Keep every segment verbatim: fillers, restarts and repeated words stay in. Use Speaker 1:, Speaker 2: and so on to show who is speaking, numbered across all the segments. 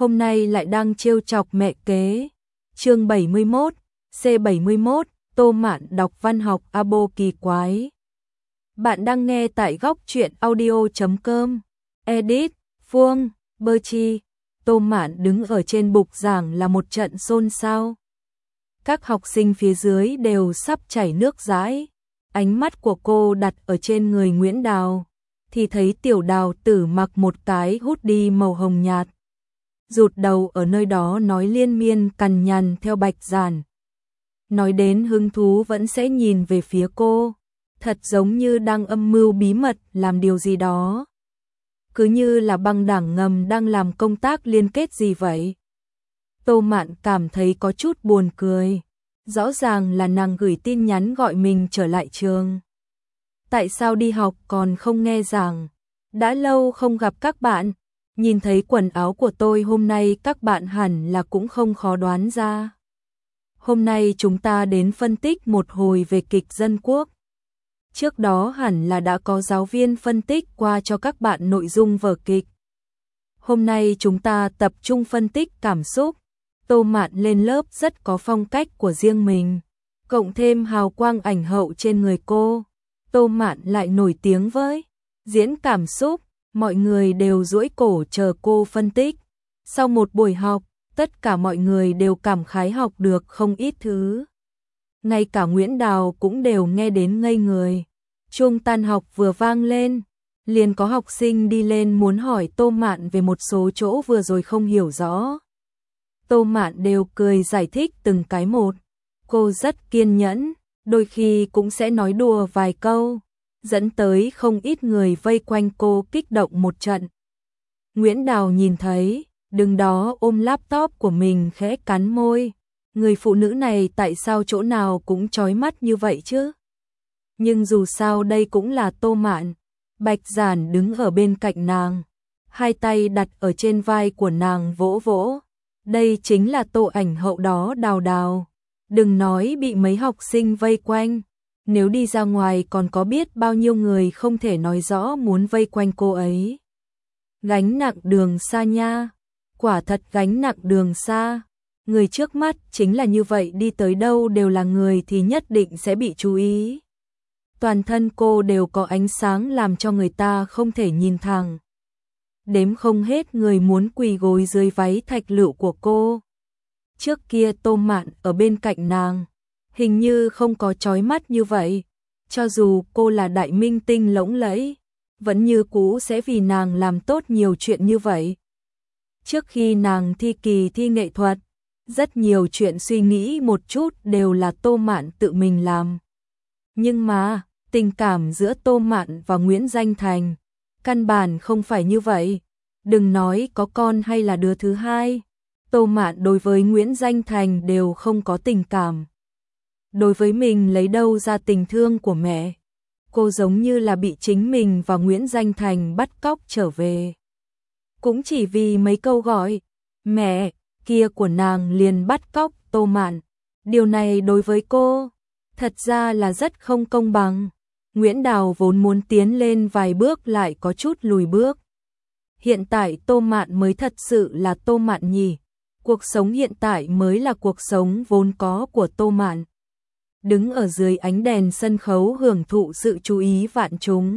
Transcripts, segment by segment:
Speaker 1: hôm nay lại đang trêu chọc mẹ kế. Chương bảy mươi mốt, C bảy mươi mốt, Tô Mạn đọc văn học abo kỳ quái. Bạn đang nghe tại góc truyện audio chấm com. Edit, Phương, Bơ Chi. Tô Mạn đứng ở trên bục giảng là một trận xôn xao. Các học sinh phía dưới đều sắp chảy nước dãi. Ánh mắt của cô đặt ở trên người Nguyễn Đào, thì thấy Tiểu Đào Tử mặc một cái hoodie màu hồng nhạt, rụt đầu ở nơi đó nói liên miên cằn nhằn theo Bạch Giản. Nói đến hứng thú vẫn sẽ nhìn về phía cô, thật giống như đang âm mưu bí mật làm điều gì đó. Cứ như là băng đảng ngầm đang làm công tác liên kết gì vậy. Tô Mạn cảm thấy có chút buồn cười. Rõ ràng là nàng gửi tin nhắn gọi mình trở lại trường. Tại sao đi học còn không nghe giảng? Đã lâu không gặp các bạn. Nhìn thấy quần áo của tôi hôm nay các bạn hẳn là cũng không khó đoán ra. Hôm nay chúng ta đến phân tích một hồi về kịch Dân Quốc. Trước đó hẳn là đã có giáo viên phân tích qua cho các bạn nội dung vở kịch. Hôm nay chúng ta tập trung phân tích cảm xúc. Tô Mạn lên lớp rất có phong cách của riêng mình, cộng thêm hào quang ảnh hậu trên người cô. Tô Mạn lại nổi tiếng với diễn cảm xúc, mọi người đều duỗi cổ chờ cô phân tích. Sau một buổi học, tất cả mọi người đều cảm khái học được không ít thứ. Ngay cả Nguyễn Đào cũng đều nghe đến ngây người. Chuông tan học vừa vang lên, liền có học sinh đi lên muốn hỏi Tô Mạn về một số chỗ vừa rồi không hiểu rõ. Tô Mạn đều cười giải thích từng cái một. Cô rất kiên nhẫn, đôi khi cũng sẽ nói đùa vài câu, dẫn tới không ít người vây quanh cô kích động một trận. Nguyễn Đào nhìn thấy, đứng đó ôm laptop của mình khẽ cắn môi. Người phụ nữ này tại sao chỗ nào cũng chói mắt như vậy chứ? Nhưng dù sao đây cũng là Tô Mạn. Bạch Giản đứng ở bên cạnh nàng, hai tay đặt ở trên vai của nàng vỗ vỗ. Đây chính là Tô ảnh hậu đó Đào Đào. Đừng nói bị mấy học sinh vây quanh, nếu đi ra ngoài còn có biết bao nhiêu người không thể nói rõ muốn vây quanh cô ấy. Gánh nặng đường xa nha, quả thật gánh nặng đường xa. Người trước mắt chính là như vậy, đi tới đâu đều là người thì nhất định sẽ bị chú ý. Toàn thân cô đều có ánh sáng làm cho người ta không thể nhìn thẳng. Đếm không hết người muốn quỳ gối dưới váy thạch lựu của cô. Trước kia Tô Mạn ở bên cạnh nàng, hình như không có chói mắt như vậy. Cho dù cô là đại minh tinh lỗng lẫy, vẫn như cũ sẽ vì nàng làm tốt nhiều chuyện như vậy. Trước khi nàng thi kỳ thi nghệ thuật, rất nhiều chuyện suy nghĩ một chút đều là Tô Mạn tự mình làm. Nhưng mà, tình cảm giữa Tô Mạn và Nguyễn Danh Thành căn bản không phải như vậy. Đừng nói có con hay là đứa thứ hai, Tô Mạn đối với Nguyễn Danh Thành đều không có tình cảm. Đối với mình lấy đâu ra tình thương của mẹ? Cô giống như là bị chính mình và Nguyễn Danh Thành bắt cóc trở về. Cũng chỉ vì mấy câu gọi mẹ kia của nàng liền bắt cóc Tô Mạn. Điều này đối với cô thật ra là rất không công bằng. Nguyễn Đào vốn muốn tiến lên vài bước lại có chút lùi bước. Hiện tại Tô Mạn mới thật sự là Tô Mạn nhỉ. Cuộc sống hiện tại mới là cuộc sống vốn có của Tô Mạn. Đứng ở dưới ánh đèn sân khấu hưởng thụ sự chú ý vạn chúng.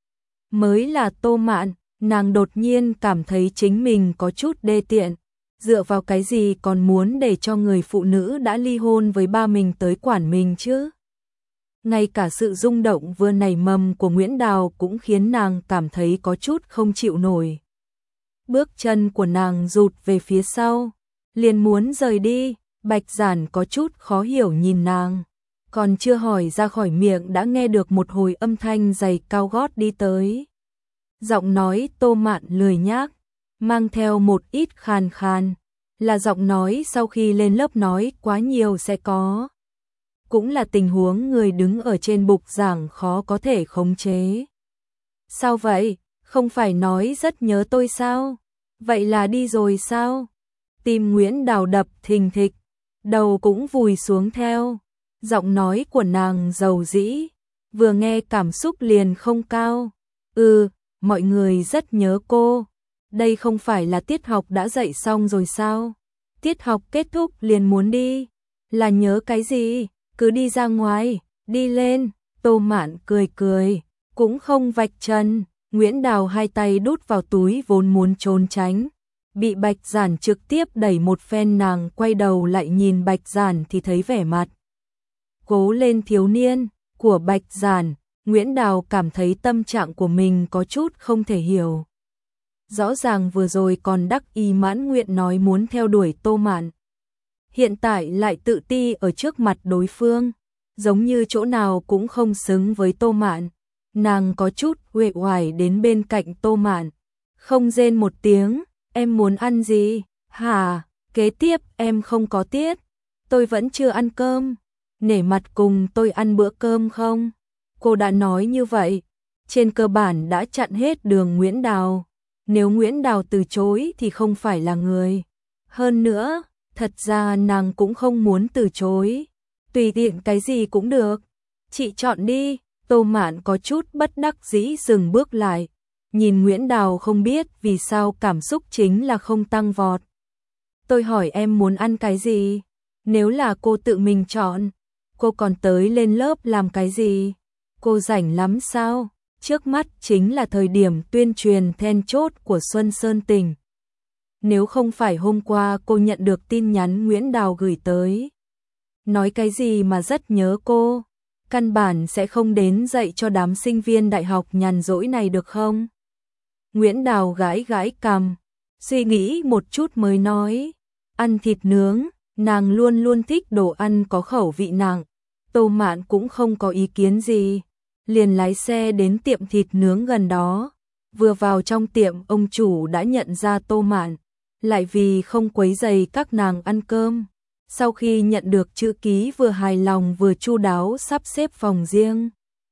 Speaker 1: Mới là Tô Mạn, nàng đột nhiên cảm thấy chính mình có chút đê tiện. Dựa vào cái gì còn muốn để cho người phụ nữ đã ly hôn với ba mình tới quản mình chứ? Ngay cả sự rung động vừa nảy mầm của Nguyễn Đào cũng khiến nàng cảm thấy có chút không chịu nổi. Bước chân của nàng rụt về phía sau, liền muốn rời đi. Bạch Giản có chút khó hiểu nhìn nàng, còn chưa hỏi ra khỏi miệng đã nghe được một hồi âm thanh giày cao gót đi tới. Giọng nói Tô Mạn lười nhác, mang theo một ít khàn khàn, là giọng nói sau khi lên lớp nói quá nhiều sẽ có. Cũng là tình huống người đứng ở trên bục giảng khó có thể khống chế. Sao vậy? Không phải nói rất nhớ tôi sao? Vậy là đi rồi sao? Tim Nguyễn Đào đập thình thịch, đầu cũng vùi xuống theo. Giọng nói của nàng dầu dĩ, vừa nghe cảm xúc liền không cao. Ừ, mọi người rất nhớ cô. đây không phải là tiết học đã dạy xong rồi sao? Tiết học kết thúc liền muốn đi, là nhớ cái gì, cứ đi ra ngoài, đi lên. Tô Mạn cười cười, cũng không vạch trần. Nguyễn Đào hai tay đút vào túi vốn muốn trốn tránh, bị Bạch Giản trực tiếp đẩy một phen, nàng quay đầu lại nhìn Bạch Giản thì thấy vẻ mặt cố lên thiếu niên của Bạch Giản. Nguyễn Đào cảm thấy tâm trạng của mình có chút không thể hiểu. Rõ ràng vừa rồi còn đắc ý mãn nguyện nói muốn theo đuổi Tô Mạn, hiện tại lại tự ti ở trước mặt đối phương, giống như chỗ nào cũng không xứng với Tô Mạn. Nàng có chút uể oải đến bên cạnh Tô Mạn, không rên một tiếng. Em muốn ăn gì? Hả? Kế tiếp em không có tiết, tôi vẫn chưa ăn cơm, nể mặt cùng tôi ăn bữa cơm không? Cô đã nói như vậy, trên cơ bản đã chặn hết đường Nguyễn Đào. Nếu Nguyễn Đào từ chối thì không phải là người. Hơn nữa, thật ra nàng cũng không muốn từ chối, tùy tiện cái gì cũng được. Chị chọn đi. Tô Mạn có chút bất đắc dĩ dừng bước lại, nhìn Nguyễn Đào không biết vì sao cảm xúc chính là không tăng vọt. Tôi hỏi em muốn ăn cái gì? Nếu là cô tự mình chọn, cô còn tới lên lớp làm cái gì? Cô rảnh lắm sao? Trước mắt chính là thời điểm tuyên truyền then chốt của Xuân Sơn Tỉnh. Nếu không phải hôm qua cô nhận được tin nhắn Nguyễn Đào gửi tới, nói cái gì mà rất nhớ cô, căn bản sẽ không đến dạy cho đám sinh viên đại học nhàn rỗi này được không? Nguyễn Đào gãi gãi cằm, suy nghĩ một chút mới nói, ăn thịt nướng, nàng luôn luôn thích đồ ăn có khẩu vị nặng. Tô Mạn cũng không có ý kiến gì, liền lái xe đến tiệm thịt nướng gần đó. Vừa vào trong tiệm, ông chủ đã nhận ra Tô Mạn, lại vì không quấy rầy các nàng ăn cơm. Sau khi nhận được chữ ký vừa hài lòng vừa chu đáo sắp xếp phòng riêng.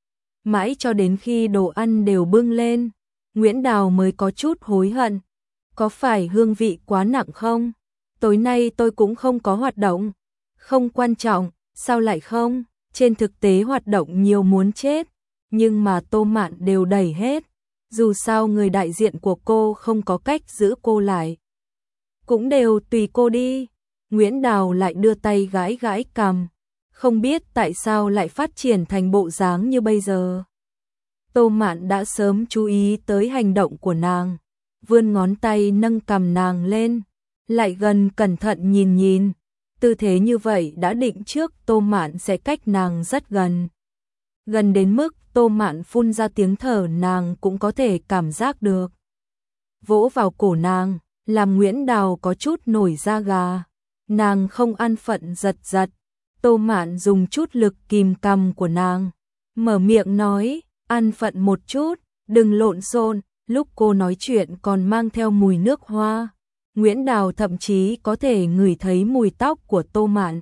Speaker 1: Mãi cho đến khi đồ ăn đều bưng lên, Nguyễn Đào mới có chút hối hận. Có phải hương vị quá nặng không? Tối nay tôi cũng không có hoạt động. Không quan trọng, sao lại không? Trên thực tế hoạt động nhiều muốn chết, nhưng mà Tô Mạn đều đẩy hết. Dù sao người đại diện của cô không có cách giữ cô lại. Cũng đều tùy cô đi. Nguyễn Đào lại đưa tay gãi gãi cằm, không biết tại sao lại phát triển thành bộ dáng như bây giờ. Tô Mạn đã sớm chú ý tới hành động của nàng, vươn ngón tay nâng cằm nàng lên, lại gần cẩn thận nhìn nhìn. Tư thế như vậy đã định trước Tô Mạn sẽ cách nàng rất gần. Gần đến mức Tô Mạn phun ra tiếng thở nàng cũng có thể cảm giác được. Vỗ vào cổ nàng, làm Nguyễn Đào có chút nổi da gà. Nàng không an phận giật giật. Tô Mạn dùng chút lực kìm cằm của nàng, mở miệng nói, an phận một chút, đừng lộn xộn. Lúc cô nói chuyện còn mang theo mùi nước hoa. Nguyễn Đào thậm chí có thể ngửi thấy mùi tóc của Tô Mạn.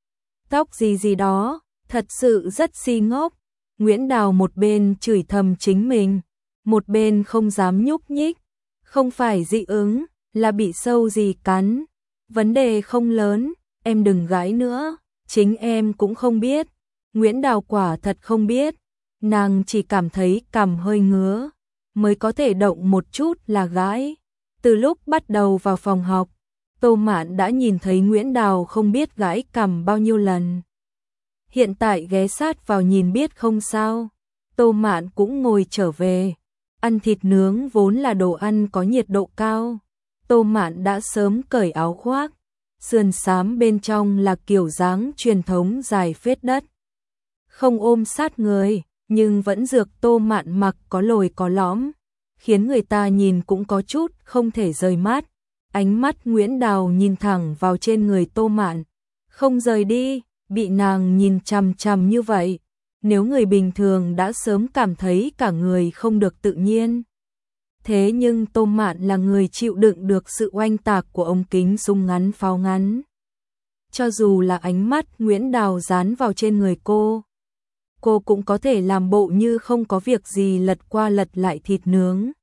Speaker 1: Tóc gì gì đó, thật sự rất si ngốc. Nguyễn Đào một bên chửi thầm chính mình, một bên không dám nhúc nhích. Không phải dị ứng, là bị sâu gì cắn. Vấn đề không lớn, em đừng gãi nữa, chính em cũng không biết. Nguyễn Đào quả thật không biết, nàng chỉ cảm thấy cằm hơi ngứa, mới có thể động một chút là gãi. Từ lúc bắt đầu vào phòng học, Tô Mạn đã nhìn thấy Nguyễn Đào không biết gãi cằm bao nhiêu lần. Hiện tại ghé sát vào nhìn biết không sao. Tô Mạn cũng ngồi trở về. Ăn thịt nướng vốn là đồ ăn có nhiệt độ cao. Tô Mạn đã sớm cởi áo khoác, sườn xám bên trong là kiểu dáng truyền thống dài phết đất. Không ôm sát người, nhưng vẫn dược Tô Mạn mặc có lồi có lõm, khiến người ta nhìn cũng có chút không thể rời mắt. Ánh mắt Nguyễn Đào nhìn thẳng vào trên người Tô Mạn, không rời đi, bị nàng nhìn chằm chằm như vậy. Nếu người bình thường đã sớm cảm thấy cả người không được tự nhiên. Thế nhưng Tô Mạn là người chịu đựng được sự oanh tạc của ống kính súng ngắn pháo ngắn. Cho dù là ánh mắt Nguyễn Đào dán vào trên người cô, cô cũng có thể làm bộ như không có việc gì lật qua lật lại thịt nướng.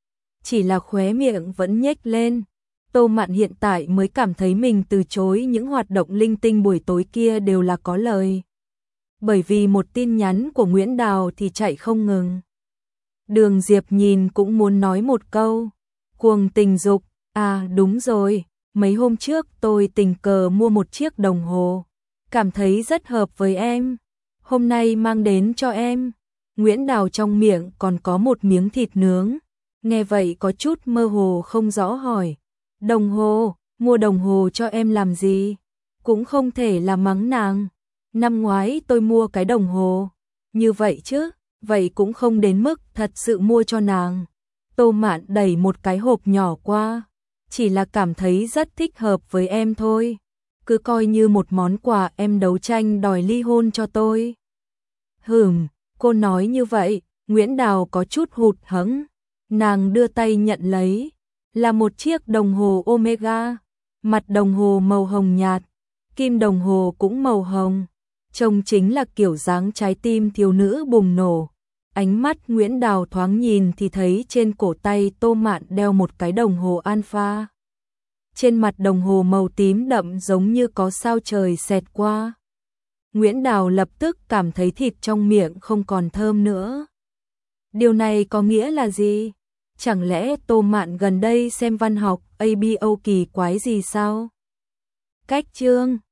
Speaker 1: Chỉ là khóe miệng vẫn nhếch lên. Tô Mạn hiện tại mới cảm thấy mình từ chối những hoạt động linh tinh buổi tối kia đều là có lời. Bởi vì một tin nhắn của Nguyễn Đào thì chạy không ngừng. Đường Diệp nhìn cũng muốn nói một câu, Cuồng tình dục, à đúng rồi, mấy hôm trước tôi tình cờ mua một chiếc đồng hồ, cảm thấy rất hợp với em, hôm nay mang đến cho em. Nguyễn Đào trong miệng còn có một miếng thịt nướng, nghe vậy có chút mơ hồ không rõ hỏi, đồng hồ, mua đồng hồ cho em làm gì? Cũng không thể là mắng nàng, năm ngoái tôi mua cái đồng hồ, như vậy chứ, vậy cũng không đến mức thật sự mua cho nàng. Tô Mạn đẩy một cái hộp nhỏ qua, chỉ là cảm thấy rất thích hợp với em thôi, cứ coi như một món quà em đấu tranh đòi ly hôn cho tôi. Hừm, cô nói như vậy, Nguyễn Đào có chút hụt hẫng, nàng đưa tay nhận lấy, là một chiếc đồng hồ Omega, mặt đồng hồ màu hồng nhạt, kim đồng hồ cũng màu hồng, trông chính là kiểu dáng trái tim thiếu nữ bùng nổ. Ánh mắt Nguyễn Đào thoáng nhìn thì thấy trên cổ tay Tô Mạn đeo một cái đồng hồ Alpha. Trên mặt đồng hồ màu tím đậm giống như có sao trời xẹt qua. Nguyễn Đào lập tức cảm thấy thịt trong miệng không còn thơm nữa. Điều này có nghĩa là gì? Chẳng lẽ Tô Mạn gần đây xem văn học a bê o kỳ quái gì sao? Cách chương